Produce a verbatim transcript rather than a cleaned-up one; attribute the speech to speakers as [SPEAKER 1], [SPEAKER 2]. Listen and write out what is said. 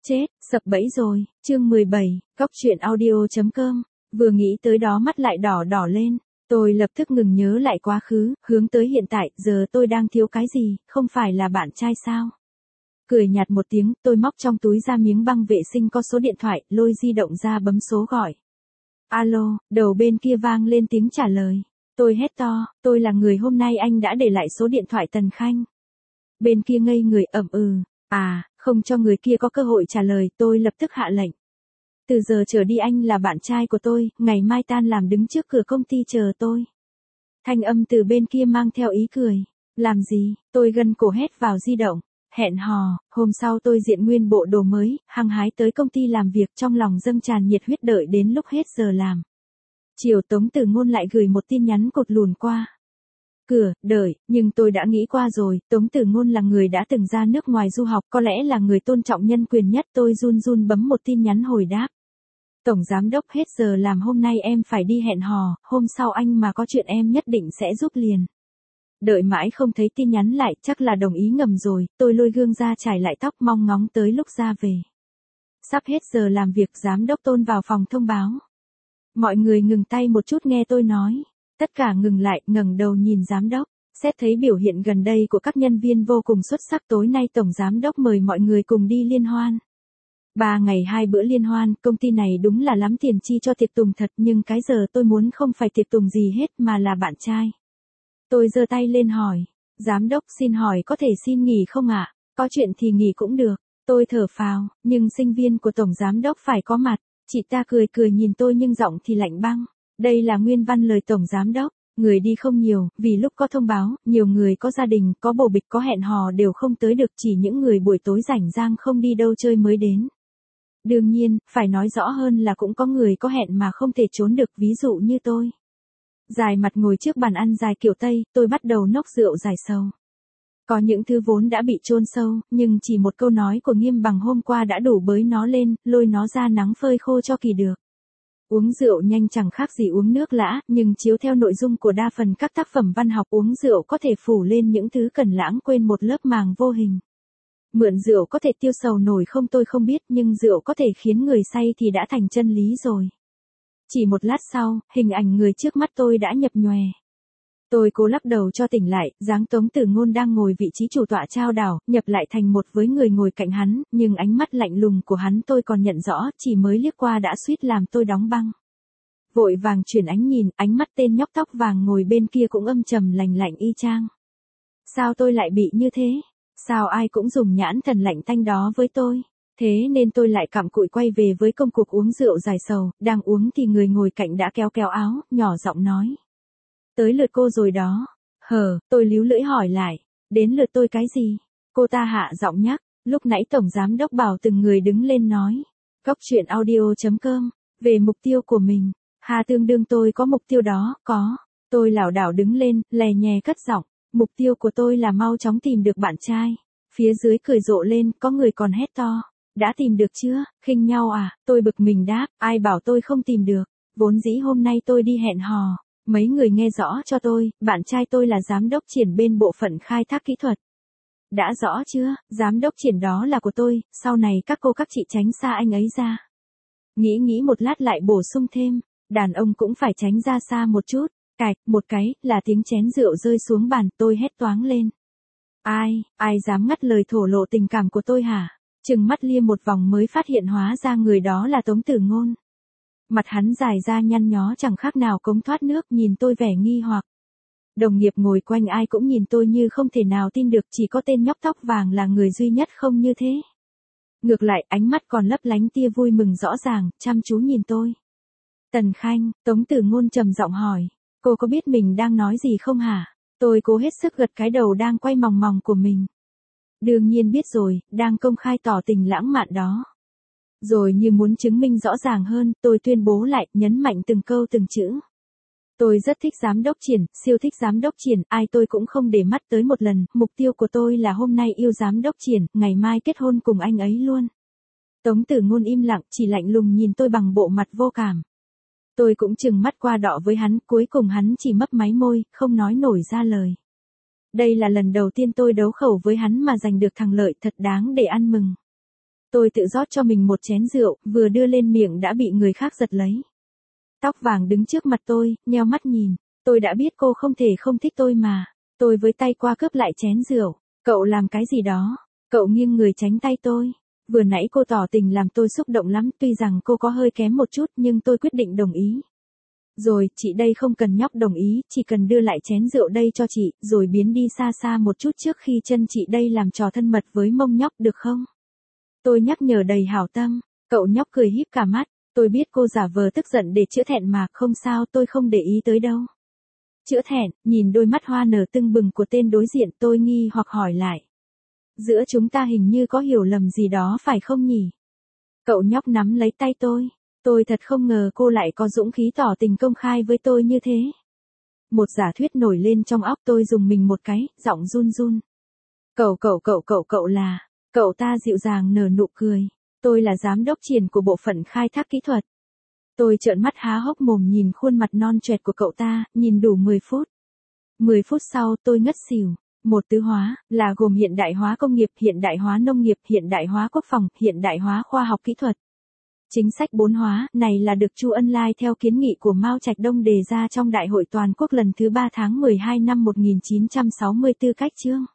[SPEAKER 1] Chết, sập bẫy rồi, chương mười bảy, góc truyện audio chấm com, vừa nghĩ tới đó mắt lại đỏ đỏ lên, tôi lập tức ngừng nhớ lại quá khứ, hướng tới hiện tại, giờ tôi đang thiếu cái gì, không phải là bạn trai sao? Cười nhạt một tiếng, tôi móc trong túi ra miếng băng vệ sinh có số điện thoại, lôi di động ra bấm số gọi. Alo, đầu bên kia vang lên tiếng trả lời. Tôi hét to, tôi là người hôm nay anh đã để lại số điện thoại Tần Khanh. Bên kia ngây người ậm ừ, à, không cho người kia có cơ hội trả lời, tôi lập tức hạ lệnh. Từ giờ trở đi anh là bạn trai của tôi, ngày mai tan làm đứng trước cửa công ty chờ tôi. Thanh âm từ bên kia mang theo ý cười. Làm gì, tôi gân cổ hét vào di động. Hẹn hò, hôm sau tôi diện nguyên bộ đồ mới, hăng hái tới công ty làm việc trong lòng dâng tràn nhiệt huyết đợi đến lúc hết giờ làm. Chiều Tống Tử Ngôn lại gửi một tin nhắn cột lùn qua. Cửa, đợi, nhưng tôi đã nghĩ qua rồi, Tống Tử Ngôn là người đã từng ra nước ngoài du học, có lẽ là người tôn trọng nhân quyền nhất, tôi run run bấm một tin nhắn hồi đáp. Tổng giám đốc hết giờ làm hôm nay em phải đi hẹn hò, hôm sau anh mà có chuyện em nhất định sẽ giúp liền. Đợi mãi không thấy tin nhắn lại, chắc là đồng ý ngầm rồi, tôi lôi gương ra chải lại tóc mong ngóng tới lúc ra về. Sắp hết giờ làm việc, giám đốc Tôn vào phòng thông báo. Mọi người ngừng tay một chút nghe tôi nói. Tất cả ngừng lại, ngẩng đầu nhìn giám đốc. Xét thấy biểu hiện gần đây của các nhân viên vô cùng xuất sắc, tối nay tổng giám đốc mời mọi người cùng đi liên hoan. Ba ngày hai bữa liên hoan, công ty này đúng là lắm tiền chi cho tiệc tùng thật, nhưng cái giờ tôi muốn không phải tiệc tùng gì hết mà là bạn trai. Tôi giơ tay lên hỏi, giám đốc xin hỏi có thể xin nghỉ không ạ? Có chuyện thì nghỉ cũng được. Tôi thở phào, nhưng sinh viên của tổng giám đốc phải có mặt. Chị ta cười cười nhìn tôi nhưng giọng thì lạnh băng. Đây là nguyên văn lời tổng giám đốc, người đi không nhiều, vì lúc có thông báo, nhiều người có gia đình, có bầu bịch, có hẹn hò đều không tới được, chỉ những người buổi tối rảnh rang không đi đâu chơi mới đến. Đương nhiên, phải nói rõ hơn là cũng có người có hẹn mà không thể trốn được, ví dụ như tôi. Dài mặt ngồi trước bàn ăn dài kiểu Tây, tôi bắt đầu nốc rượu giải sầu. Có những thứ vốn đã bị chôn sâu, nhưng chỉ một câu nói của Nghiêm Bằng hôm qua đã đủ bới nó lên, lôi nó ra nắng phơi khô cho kỳ được. Uống rượu nhanh chẳng khác gì uống nước lã, nhưng chiếu theo nội dung của đa phần các tác phẩm văn học, uống rượu có thể phủ lên những thứ cần lãng quên một lớp màng vô hình. Mượn rượu có thể tiêu sầu nổi không tôi không biết, nhưng rượu có thể khiến người say thì đã thành chân lý rồi. Chỉ một lát sau, hình ảnh người trước mắt tôi đã nhập nhòe. Tôi cố lắc đầu cho tỉnh lại, dáng Tống Tử Ngôn đang ngồi vị trí chủ tọa trao đảo, nhập lại thành một với người ngồi cạnh hắn, nhưng ánh mắt lạnh lùng của hắn tôi còn nhận rõ, chỉ mới liếc qua đã suýt làm tôi đóng băng. Vội vàng chuyển ánh nhìn, ánh mắt tên nhóc tóc vàng ngồi bên kia cũng âm trầm lạnh lạnh y chang. Sao tôi lại bị như thế? Sao ai cũng dùng nhãn thần lạnh tanh đó với tôi? Thế nên tôi lại cặm cụi quay về với công cuộc uống rượu giải sầu, đang uống thì người ngồi cạnh đã kéo kéo áo, nhỏ giọng nói. Tới lượt cô rồi đó. Hờ, tôi líu lưỡi hỏi lại. Đến lượt tôi cái gì? Cô ta hạ giọng nhắc. Lúc nãy tổng giám đốc bảo từng người đứng lên nói. Góc truyện audio chấm com. Về mục tiêu của mình. Hà tương đương tôi có mục tiêu đó, có. Tôi lảo đảo đứng lên, lè nhè cất giọng. Mục tiêu của tôi là mau chóng tìm được bạn trai. Phía dưới cười rộ lên, có người còn hét to. Đã tìm được chưa? Khinh nhau à? Tôi bực mình đáp, ai bảo tôi không tìm được. Vốn dĩ hôm nay tôi đi hẹn hò. Mấy người nghe rõ cho tôi, bạn trai tôi là giám đốc Triển bên bộ phận khai thác kỹ thuật. Đã rõ chưa, giám đốc Triển đó là của tôi, sau này các cô các chị tránh xa anh ấy ra. Nghĩ nghĩ một lát lại bổ sung thêm, đàn ông cũng phải tránh ra xa một chút. Cạch, một cái, là tiếng chén rượu rơi xuống bàn, tôi hét toáng lên. Ai, ai dám ngắt lời thổ lộ tình cảm của tôi hả? Trừng mắt lia một vòng mới phát hiện hóa ra người đó là Tống Tử Ngôn. Mặt hắn dài ra nhăn nhó chẳng khác nào cống thoát nước, nhìn tôi vẻ nghi hoặc. Đồng nghiệp ngồi quanh ai cũng nhìn tôi như không thể nào tin được, chỉ có tên nhóc tóc vàng là người duy nhất không như thế. Ngược lại, ánh mắt còn lấp lánh tia vui mừng rõ ràng, chăm chú nhìn tôi. Tần Khanh, Tống Tử Ngôn trầm giọng hỏi, cô có biết mình đang nói gì không hả? Tôi cố hết sức gật cái đầu đang quay mòng mòng của mình. Đương nhiên biết rồi, đang công khai tỏ tình lãng mạn đó. Rồi như muốn chứng minh rõ ràng hơn, tôi tuyên bố lại, nhấn mạnh từng câu từng chữ. Tôi rất thích giám đốc Triển, siêu thích giám đốc Triển, ai tôi cũng không để mắt tới một lần, mục tiêu của tôi là hôm nay yêu giám đốc Triển, ngày mai kết hôn cùng anh ấy luôn. Tống Tử Ngôn im lặng, chỉ lạnh lùng nhìn tôi bằng bộ mặt vô cảm. Tôi cũng chừng mắt qua đọ với hắn, cuối cùng hắn chỉ mấp máy môi, không nói nổi ra lời. Đây là lần đầu tiên tôi đấu khẩu với hắn mà giành được thắng lợi, thật đáng để ăn mừng. Tôi tự rót cho mình một chén rượu, vừa đưa lên miệng đã bị người khác giật lấy. Tóc vàng đứng trước mặt tôi, nheo mắt nhìn. Tôi đã biết cô không thể không thích tôi mà. Tôi với tay qua cướp lại chén rượu. Cậu làm cái gì đó? Cậu nghiêng người tránh tay tôi. Vừa nãy cô tỏ tình làm tôi xúc động lắm, tuy rằng cô có hơi kém một chút nhưng tôi quyết định đồng ý. Rồi, chị đây không cần nhóc đồng ý, chỉ cần đưa lại chén rượu đây cho chị, rồi biến đi xa xa một chút trước khi chân chị đây làm trò thân mật với mông nhóc được không? Tôi nhắc nhở đầy hảo tâm, cậu nhóc cười híp cả mắt, tôi biết cô giả vờ tức giận để chữa thẹn mà, không sao, tôi không để ý tới đâu. Chữa thẹn, nhìn đôi mắt hoa nở tưng bừng của tên đối diện, tôi nghi hoặc hỏi lại. Giữa chúng ta hình như có hiểu lầm gì đó phải không nhỉ? Cậu nhóc nắm lấy tay tôi. Tôi thật không ngờ cô lại có dũng khí tỏ tình công khai với tôi như thế. Một giả thuyết nổi lên trong óc tôi, dùng mình một cái, giọng run run. Cậu cậu cậu cậu cậu là, cậu ta dịu dàng nở nụ cười. Tôi là giám đốc triển của bộ phận khai thác kỹ thuật. Tôi trợn mắt há hốc mồm nhìn khuôn mặt non choẹt của cậu ta, nhìn đủ mười phút. mười phút sau tôi ngất xỉu. Một tứ hóa, là gồm hiện đại hóa công nghiệp, hiện đại hóa nông nghiệp, hiện đại hóa quốc phòng, hiện đại hóa khoa học kỹ thuật. Chính sách bốn hóa này là được Chu Ân Lai theo kiến nghị của Mao Trạch Đông đề ra trong Đại hội Toàn quốc lần thứ ba tháng mười hai năm một nghìn chín trăm sáu mươi tư cách chương.